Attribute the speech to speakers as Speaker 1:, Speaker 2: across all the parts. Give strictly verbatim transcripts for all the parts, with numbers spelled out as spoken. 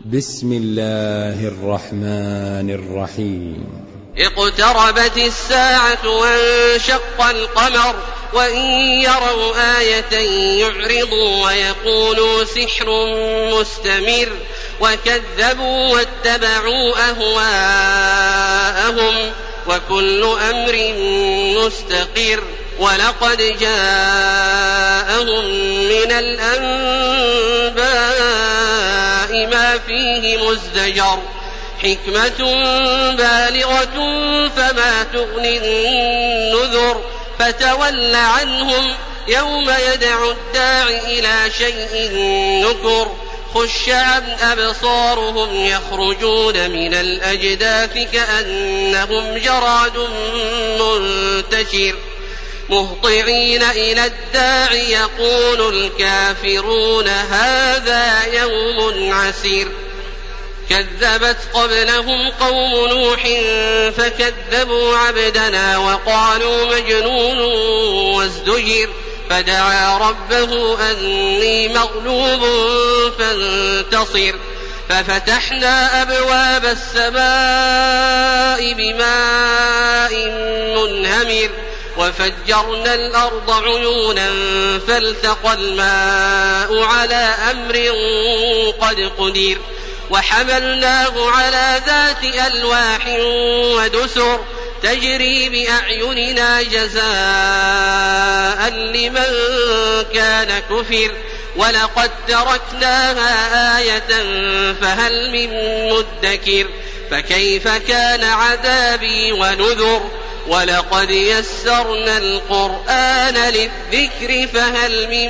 Speaker 1: بسم الله الرحمن الرحيم.
Speaker 2: اقتربت الساعة وانشق القمر وإن يروا آية يعرضوا ويقولوا سحر مستمر وكذبوا واتبعوا أهواءهم وكل أمر مستقر ولقد جاءهم من الأنباء ما فيه مزدجر حكمة بالغة فما تغني النذر فتول عنهم يوم يدعو الداع إلى شيء نكر خش عن أبصارهم يخرجون من الأجداث كأنهم جراد منتشر مهطعين إلى الداع يقول الكافرون هذا يوم عسير كذبت قبلهم قوم نوح فكذبوا عبدنا وقالوا مجنون وازدجر فدعا ربه أني مغلوب فانتصر ففتحنا أبواب السماء بماء منهمر وفجرنا الأرض عيونا فالتقى الماء على أمر قد قدر وحملناه على ذات ألواح ودسر تجري بأعيننا جزاء لمن كان كفر ولقد تركناها آية فهل من مدكر فكيف كان عذابي ونذر ولقد يسرنا القرآن للذكر فهل من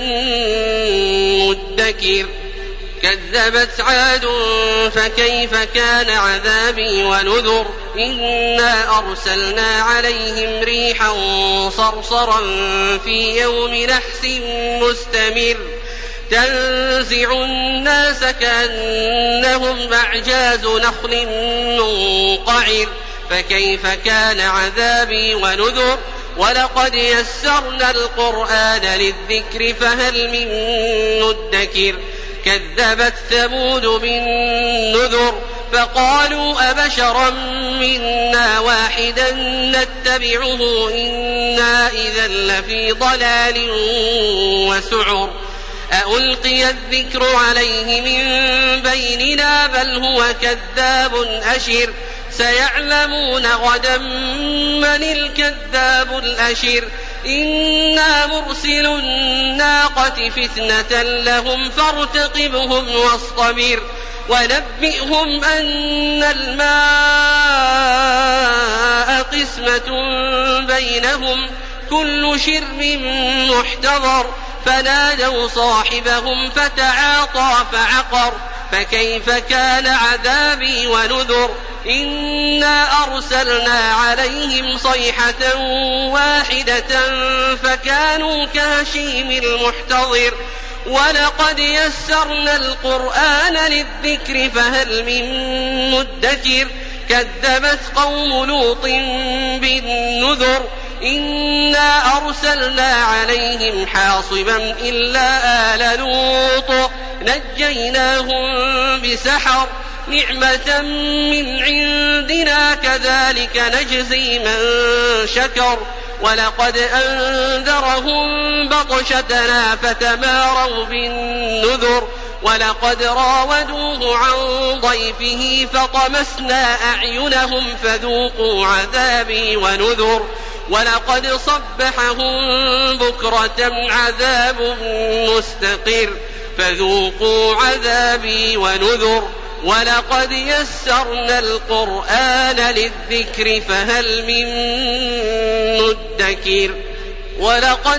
Speaker 2: مدكر كذبت عاد فكيف كان عذابي ونذر إنا أرسلنا عليهم ريحا صرصرا في يوم نحس مستمر تنزع الناس كأنهم أعجاز نخل منقعر فكيف كان عذابي ونذر ولقد يسرنا القرآن للذكر فهل من مدكر كذبت ثمود بالنذر فقالوا أبشرا منا واحدا نتبعه إنا إذا لفي ضلال وسعر أألقي الذكر عليه من بيننا بل هو كذاب أشر سيعلمون غدا من الكذاب الأشر إنا مرسل الناقة فتنة لهم فارتقبهم واصطبر ونبئهم أن الماء قسمة بينهم كل شرب محتضر فنادوا صاحبهم فتعاطى فعقر فكيف كان عذابي ونذر إنا أرسلنا عليهم صيحة واحدة فكانوا كهشيم المحتضر ولقد يسرنا القرآن للذكر فهل من مدكر كذبت قوم لوط بالنذر إنا أرسلنا عليهم حاصبا إلا آل لوط نجيناهم بسحر نعمة من عندنا كذلك نجزي من شكر ولقد أنذرهم بطشتنا فتماروا بالنذر ولقد راودوه عن ضيفه فطمسنا أعينهم فذوقوا عذابي ونذر ولقد صبحهم بكرة عذاب مستقر فذوقوا عذابي ونذر ولقد يسرنا القرآن للذكر فهل من مدكر ولقد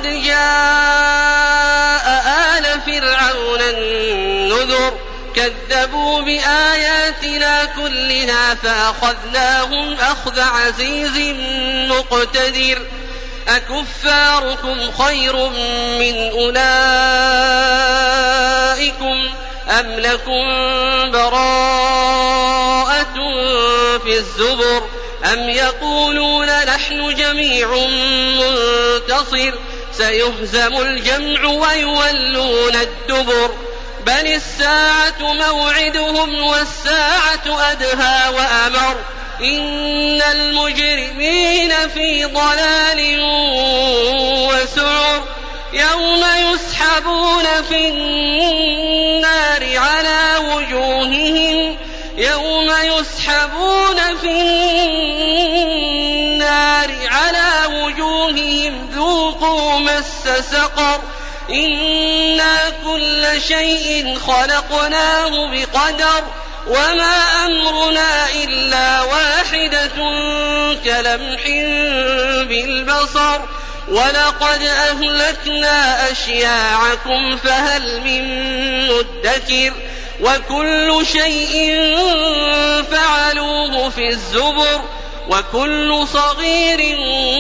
Speaker 2: جاء آل فرعون النذر كذبوا بآياتنا كلها فأخذناهم أخذ عزيز مقتدر أكفاركم خير من أولئكم أم لكم براءة في الزبر أم يقولون نحن جميع منتصر سيهزم الجمع ويولون الدبر بل الساعة موعدهم والساعة أدهى وأمر إن المجرمين في ضلال وسعر يوم يسحبون في النار على وجوههم يوم يسحبون في النار على وجوههم ذوقوا مس سقر إنا كل شيء خلقناه بقدر وما أمرنا إلا واحدة كلمح بالبصر ولقد أهلكنا أشياعكم فهل من مدكر وكل شيء فعلوه في الزبر وكل صغير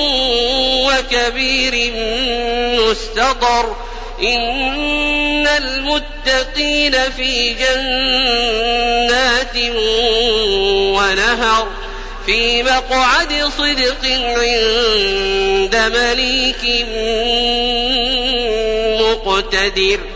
Speaker 2: وكبير مستطر إن المتقين في جنات ونهر في مقعد صدق عند مليك مقتدر.